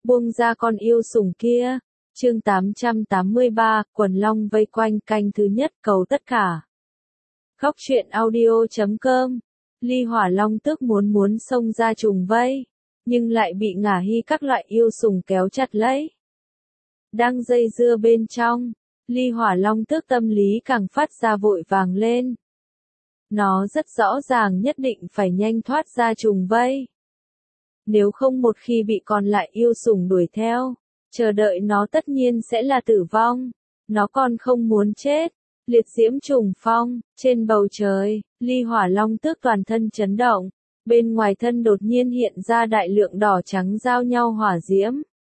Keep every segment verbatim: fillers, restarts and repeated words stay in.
buông ra con yêu sủng kia. Chương tám trăm tám mươi ba, quần long vây quanh, canh thứ nhất, cầu tất cả. Góc truyện audio chấm com. Ly Hỏa Long Tước muốn muốn xông ra trùng vây, nhưng lại bị Ngả Hy các loại yêu sủng kéo chặt lấy. Đang dây dưa bên trong, Ly Hỏa Long Tước tâm lý càng phát ra vội vàng lên. Nó rất rõ ràng nhất định phải nhanh thoát ra trùng vây. Nếu không một khi bị còn lại yêu sủng đuổi theo, chờ đợi nó tất nhiên sẽ là tử vong. Nó còn không muốn chết. Liệt diễm trùng phong, trên bầu trời, Ly Hỏa Long Tước toàn thân chấn động. Bên ngoài thân đột nhiên hiện ra đại lượng đỏ trắng giao nhau hỏa diễm.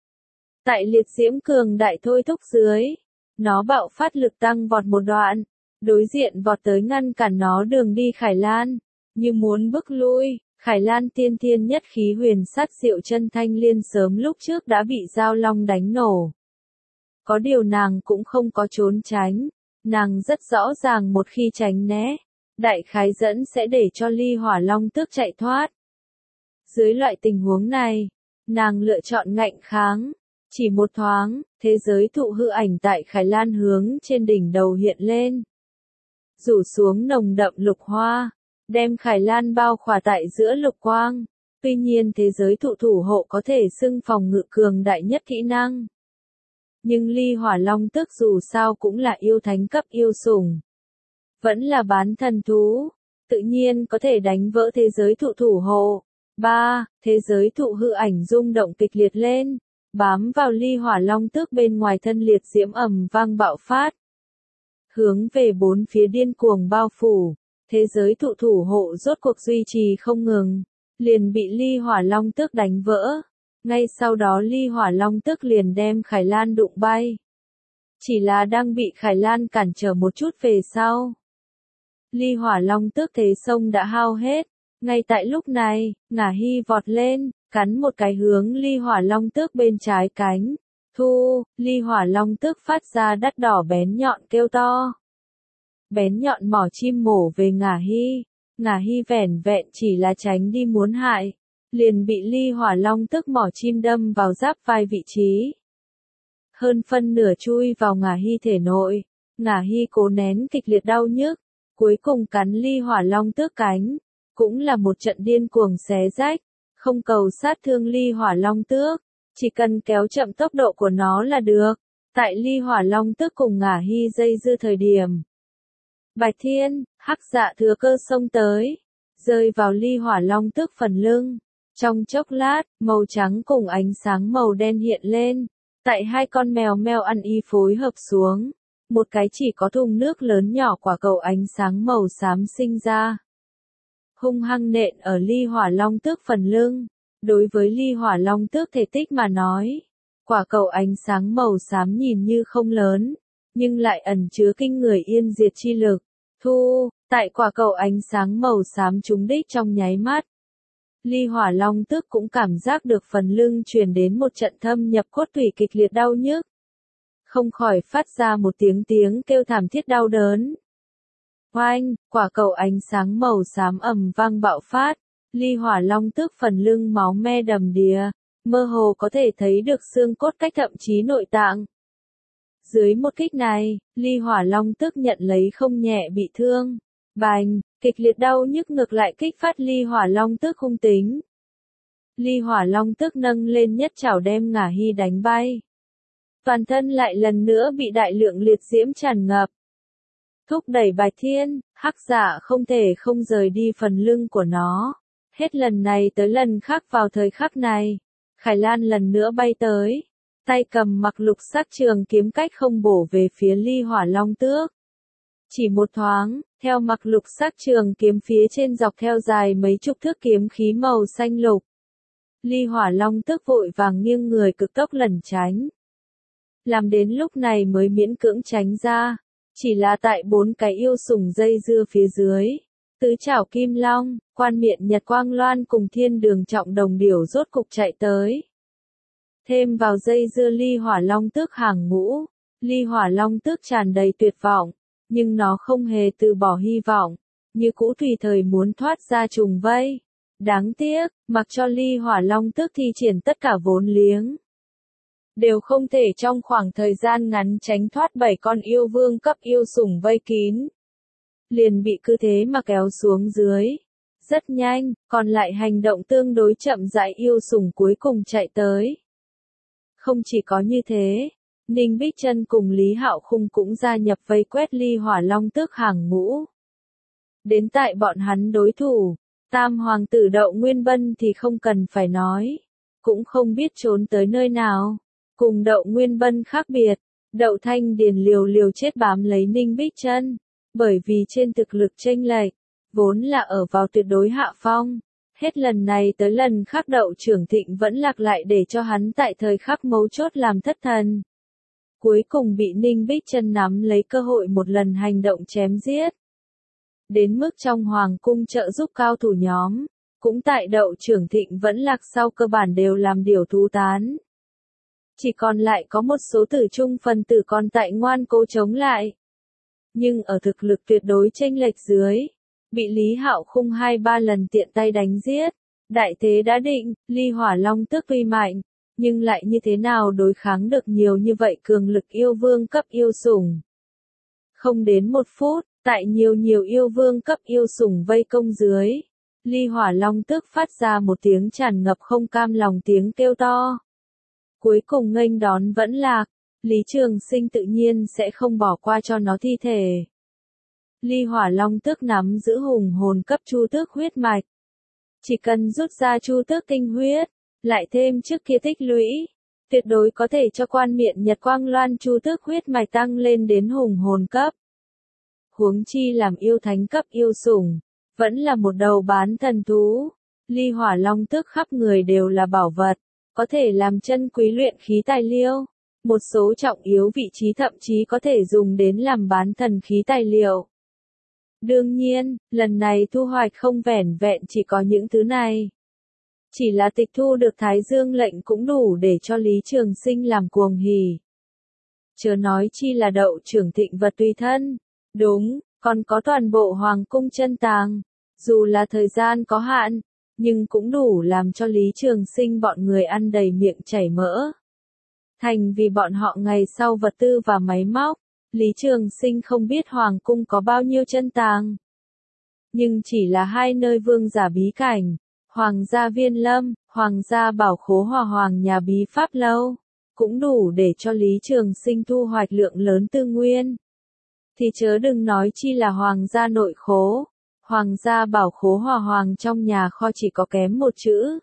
Tại liệt diễm cường đại thôi thúc dưới, nó bạo phát lực tăng vọt một đoạn. Đối diện vọt tới ngăn cản nó đường đi Khải Lan, như muốn bức lui. Khải Lan tiên thiên nhất khí huyền sát diệu chân thanh liên sớm lúc trước đã bị Giao Long đánh nổ. Có điều nàng cũng không có trốn tránh, nàng rất rõ ràng một khi tránh né, đại khái dẫn sẽ để cho Ly Hỏa Long Tước chạy thoát. Dưới loại tình huống này, nàng lựa chọn ngạnh kháng. Chỉ một thoáng, thế giới thụ hư ảnh tại Khải Lan hướng trên đỉnh đầu hiện lên. Rủ xuống nồng đậm lục hoa, đem Khải Lan bao khỏa tại giữa lục quang. Tuy nhiên thế giới thụ thủ hộ có thể xưng phòng ngự cường đại nhất kỹ năng. Nhưng Ly Hỏa Long Tước dù sao cũng là yêu thánh cấp yêu sủng. Vẫn là bán thần thú, tự nhiên có thể đánh vỡ thế giới thụ thủ hộ. ba. Thế giới thụ hư ảnh rung động kịch liệt lên, bám vào Ly Hỏa Long Tước bên ngoài thân liệt diễm ầm vang bạo phát. Hướng về bốn phía điên cuồng bao phủ, thế giới thụ thủ hộ rốt cuộc duy trì không ngừng, liền bị Ly Hỏa Long Tước đánh vỡ. Ngay sau đó Ly Hỏa Long Tước liền đem Khải Lan đụng bay. Chỉ là đang bị Khải Lan cản trở một chút về sau. Ly Hỏa Long Tước thế sông đã hao hết. Ngay tại lúc này, Ngả Hy vọt lên, cắn một cái hướng Ly Hỏa Long Tước bên trái cánh. Thu, Ly Hỏa Long Tước phát ra đắt đỏ bén nhọn kêu to. Bén nhọn mỏ chim mổ về Ngả Hy. Ngả Hy vẻn vẹn chỉ là tránh đi muốn hại, liền bị Ly Hỏa Long Tước mỏ chim đâm vào giáp vai vị trí. Hơn phân nửa chui vào Ngả Hy thể nội. Ngả Hy cố nén kịch liệt đau nhức, cuối cùng cắn Ly Hỏa Long Tước cánh. Cũng là một trận điên cuồng xé rách, không cầu sát thương Ly Hỏa Long Tước, chỉ cần kéo chậm tốc độ của nó là được. Tại Ly Hỏa Long Tước cùng Ngả Hy dây dưa thời điểm, Bạch Thiên, Hắc Dạ thừa cơ xông tới, rơi vào Ly Hỏa Long Tước phần lưng. Trong chốc lát, màu trắng cùng ánh sáng màu đen hiện lên, tại hai con mèo meo ăn y phối hợp xuống, một cái chỉ có thùng nước lớn nhỏ quả cầu ánh sáng màu xám sinh ra. Hung hăng nện ở Ly Hỏa Long Tước phần lưng. Đối với Ly Hỏa Long Tước thể tích mà nói, quả cầu ánh sáng màu xám nhìn như không lớn, nhưng lại ẩn chứa kinh người yên diệt chi lực. Thu, tại quả cầu ánh sáng màu xám trúng đích trong nháy mắt. Ly Hỏa Long Tước cũng cảm giác được phần lưng truyền đến một trận thâm nhập cốt tủy kịch liệt đau nhức. Không khỏi phát ra một tiếng tiếng kêu thảm thiết đau đớn. Oanh, quả cầu ánh sáng màu xám ầm vang bạo phát, Ly Hỏa Long Tước phần lưng máu me đầm đìa, mơ hồ có thể thấy được xương cốt cách thậm chí nội tạng. Dưới một kích này, Ly Hỏa Long Tước nhận lấy không nhẹ bị thương. Bành, kịch liệt đau nhức ngược lại kích phát Ly Hỏa Long Tước hung tính. Ly Hỏa Long Tước nâng lên nhất chảo đem Ngả Hy đánh bay. Toàn thân lại lần nữa bị đại lượng liệt diễm tràn ngập. Thúc đẩy Bạch Thiên, Hắc Dạ không thể không rời đi phần lưng của nó. Hết lần này tới lần khác vào thời khắc này, Khải Lan lần nữa bay tới, tay cầm mặc lục sắc trường kiếm cách không bổ về phía Ly Hỏa Long Tước. Chỉ một thoáng, theo mặc lục sắc trường kiếm phía trên dọc theo dài mấy chục thước kiếm khí màu xanh lục. Ly Hỏa Long Tước vội vàng nghiêng người cực tốc lẩn tránh. Làm đến lúc này mới miễn cưỡng tránh ra. Chỉ là tại bốn cái yêu sủng dây dưa phía dưới, tứ trảo kim long, quan miện nhật quang loan cùng thiên đường trọng đồng điểu rốt cục chạy tới. Thêm vào dây dưa Ly Hỏa Long Tước hàng ngũ, Ly Hỏa Long Tước tràn đầy tuyệt vọng, nhưng nó không hề từ bỏ hy vọng, như cũ tùy thời muốn thoát ra trùng vây. Đáng tiếc, mặc cho Ly Hỏa Long Tước thi triển tất cả vốn liếng, đều không thể trong khoảng thời gian ngắn tránh thoát bảy con yêu vương cấp yêu sủng vây kín. Liền bị cứ thế mà kéo xuống dưới. Rất nhanh, còn lại hành động tương đối chậm rãi yêu sủng cuối cùng chạy tới. Không chỉ có như thế, Ninh Bích Chân cùng Lý Hạo Khung cũng gia nhập vây quét Ly Hỏa Long Tước hàng ngũ. Đến tại bọn hắn đối thủ, Tam Hoàng tử Đậu Nguyên Bân thì không cần phải nói, cũng không biết trốn tới nơi nào. Cùng Đậu Nguyên Bân khác biệt, Đậu Thanh Điền liều liều chết bám lấy Ninh Bích Chân, bởi vì trên thực lực chênh lệch, vốn là ở vào tuyệt đối hạ phong. Hết lần này tới lần khác Đậu Trưởng Thịnh vẫn lạc lại để cho hắn tại thời khắc mấu chốt làm thất thần. Cuối cùng bị Ninh Bích Chân nắm lấy cơ hội một lần hành động chém giết. Đến mức trong hoàng cung trợ giúp cao thủ nhóm, cũng tại Đậu Trưởng Thịnh vẫn lạc sau cơ bản đều làm điều thú tán. Chỉ còn lại có một số tử trung phần tử còn tại ngoan cố chống lại. Nhưng ở thực lực tuyệt đối chênh lệch dưới, bị Lý Hạo Khung hai ba lần tiện tay đánh giết. Đại thế đã định, Ly Hỏa Long Tước tuy mạnh, nhưng lại như thế nào đối kháng được nhiều như vậy cường lực yêu vương cấp yêu sủng. Không đến một phút, tại nhiều nhiều yêu vương cấp yêu sủng vây công dưới, Ly Hỏa Long Tước phát ra một tiếng tràn ngập không cam lòng tiếng kêu to. Cuối cùng nghênh đón vẫn lạc, Lý Trường Sinh tự nhiên sẽ không bỏ qua cho nó thi thể. Ly Hỏa Long Tước nắm giữ hùng hồn cấp chu tước huyết mạch. Chỉ cần rút ra chu tước tinh huyết, lại thêm trước kia tích lũy, tuyệt đối có thể cho quan miện Nhật Quang Loan chu tước huyết mạch tăng lên đến hùng hồn cấp. Huống chi làm yêu thánh cấp yêu sủng, vẫn là một đầu bán thần thú. Ly Hỏa Long Tước khắp người đều là bảo vật, có thể làm chân quý luyện khí tài liệu. Một số trọng yếu vị trí thậm chí có thể dùng đến làm bán thần khí tài liệu. Đương nhiên, lần này thu hoạch không vẻn vẹn chỉ có những thứ này. Chỉ là tịch thu được Thái Dương lệnh cũng đủ để cho Lý Trường Sinh làm cuồng hỉ. Chớ nói chi là Đậu Trưởng Thịnh vật tùy thân. Đúng, còn có toàn bộ hoàng cung chân tàng. Dù là thời gian có hạn, nhưng cũng đủ làm cho Lý Trường Sinh bọn người ăn đầy miệng chảy mỡ. Thành vì bọn họ ngày sau vật tư và máy móc, Lý Trường Sinh không biết hoàng cung có bao nhiêu chân tàng. Nhưng chỉ là hai nơi vương giả bí cảnh, Hoàng gia Viên Lâm, Hoàng gia Bảo Khố hòa Hoàng nhà bí pháp lâu, cũng đủ để cho Lý Trường Sinh thu hoạch lượng lớn tư nguyên. Thì chớ đừng nói chi là Hoàng gia nội khố, Hoàng gia Bảo Khố hòa Hoàng trong nhà kho chỉ có kém một chữ.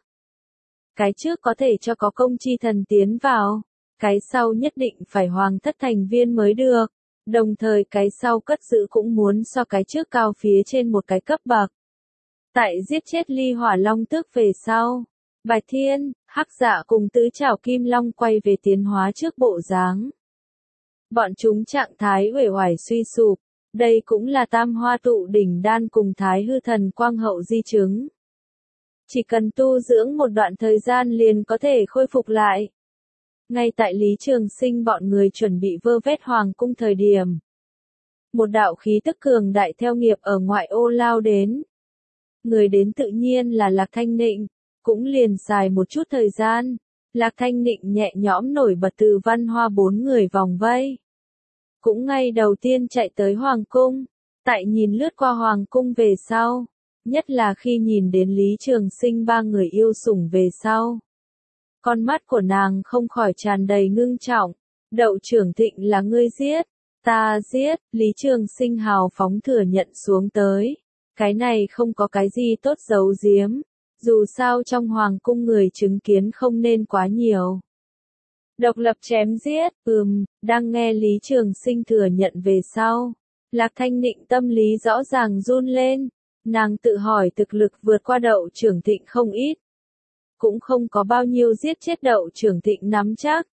Cái trước có thể cho có công chi thần tiến vào, cái sau nhất định phải hoàng thất thành viên mới được, đồng thời cái sau cất giữ cũng muốn so cái trước cao phía trên một cái cấp bậc. Tại giết chết Ly Hỏa Long Tước về sau, Bạch Thiên, Hắc Dạ cùng tứ trảo Kim Long quay về tiến hóa trước bộ dáng. Bọn chúng trạng thái uể oải suy sụp, đây cũng là tam hoa tụ đỉnh đan cùng thái hư thần quang hậu di chứng. Chỉ cần tu dưỡng một đoạn thời gian liền có thể khôi phục lại. Ngay tại Lý Trường Sinh bọn người chuẩn bị vơ vét hoàng cung thời điểm, một đạo khí tức cường đại theo nghiệp ở ngoại ô lao đến. Người đến tự nhiên là Lạc Thanh Nịnh, cũng liền xài một chút thời gian, Lạc Thanh Nịnh nhẹ nhõm nổi bật từ Văn Hoa bốn người vòng vây. Cũng ngay đầu tiên chạy tới hoàng cung, tại nhìn lướt qua hoàng cung về sau, nhất là khi nhìn đến Lý Trường Sinh ba người yêu sủng về sau. Con mắt của nàng không khỏi tràn đầy ngưng trọng. Đậu Trưởng Thịnh là ngươi giết, ta giết, Lý Trường Sinh hào phóng thừa nhận xuống tới. Cái này không có cái gì tốt giấu giếm, dù sao trong hoàng cung người chứng kiến không nên quá nhiều. Độc lập chém giết, ừm, đang nghe Lý Trường Sinh thừa nhận về sau. Lạc Thanh Nịnh tâm lý rõ ràng run lên, nàng tự hỏi thực lực vượt qua Đậu Trưởng Thịnh không ít. Cũng không có bao nhiêu giết chết Đậu Trưởng Thịnh nắm chắc.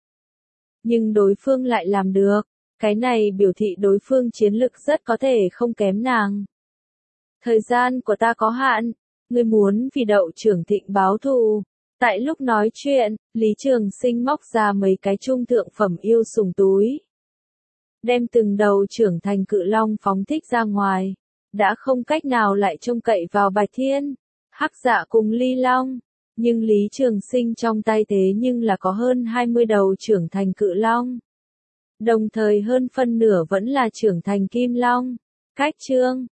Nhưng đối phương lại làm được, cái này biểu thị đối phương chiến lực rất có thể không kém nàng. Thời gian của ta có hạn, ngươi muốn vì Đậu Trưởng Thịnh báo thù. Tại lúc nói chuyện, Lý Trường Sinh móc ra mấy cái trung thượng phẩm yêu sủng túi. Đem từng đầu trưởng thành cự long phóng thích ra ngoài. Đã không cách nào lại trông cậy vào Bạch Thiên, Hắc Dạ cùng Ly Long. Nhưng Lý Trường Sinh trong tay thế nhưng là có hơn hai mươi đầu trưởng thành cự long. Đồng thời hơn phân nửa vẫn là trưởng thành kim long. Cách chương